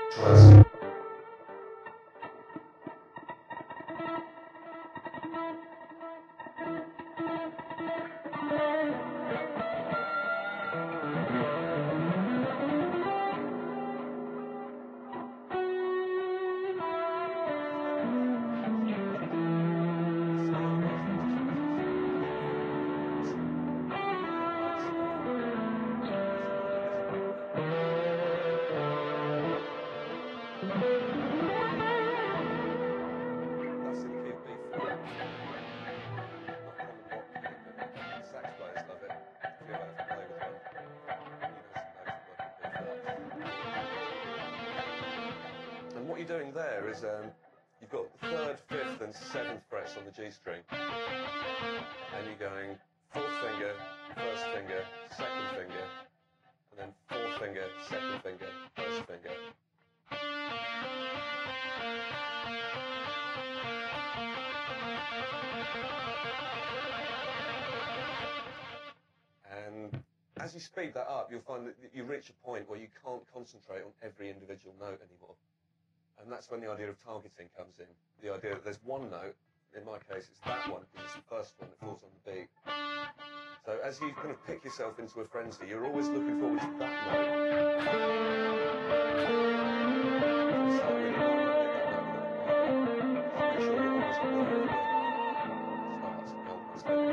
Trust. That's in key of B flat. Not common rock key, but sax players love it. If you ever play with one, you know some notes that work in B flat. And what you're doing there is you've got the 3rd, 5th, and 7th frets on the G string, and you're going 4th finger, 1st finger, 2nd finger, and then 4th finger, 2nd finger, 1st finger. And as you speed that up, you'll find that you reach a point where you can't concentrate on every individual note anymore. And that's when the idea of targeting comes in. The idea that there's one note, in my case it's that one, because it's the first one that falls on the beat. So as you kind of pick yourself into a frenzy, you're always looking forward to that note. So when you might not hit that note, make sure you're always aware of where the starts and almost finish.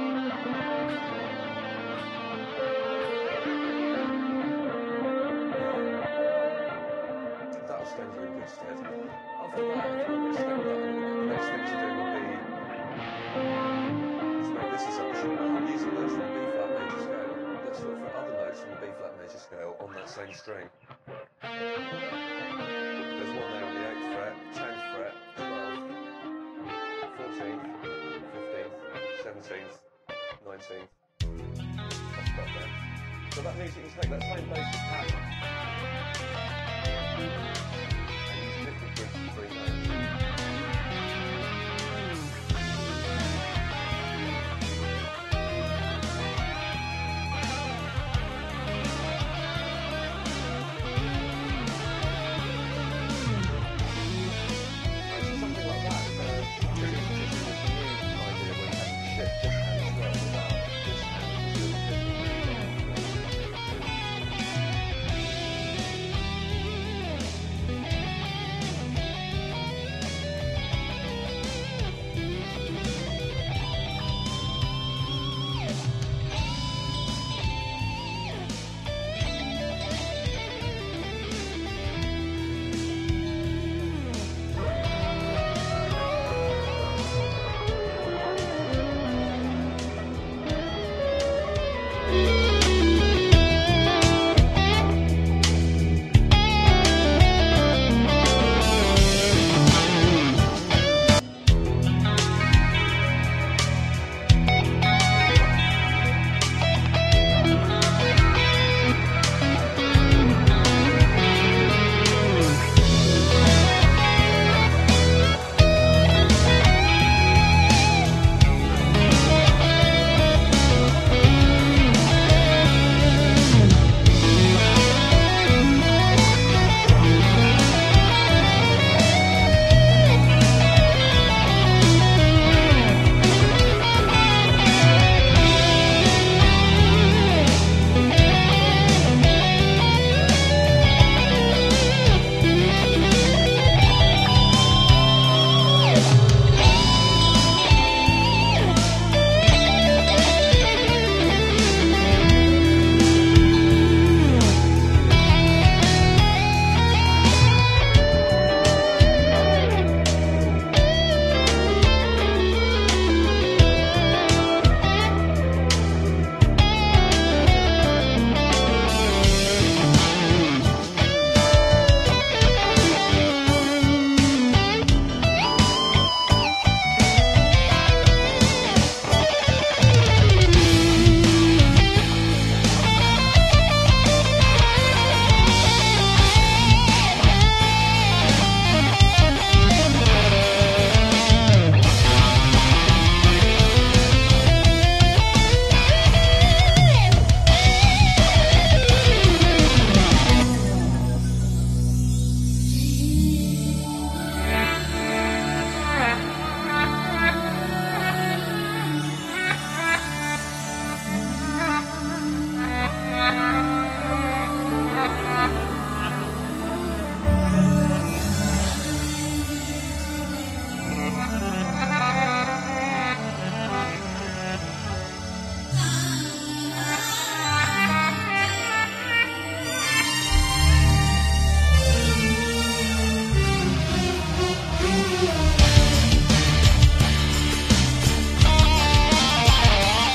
That'll stand you in good stead. After that, if you want to extend that a little bit, the next thing to do would be to make this assumption. I'm using notes from the B flat major scale. Let's look for other notes from the B flat major scale on that same string. There's one there on the 8th fret, 10th fret, 12th, 14th, 15th, 17th, 19th. I've got that. So that means you can take that same basic pattern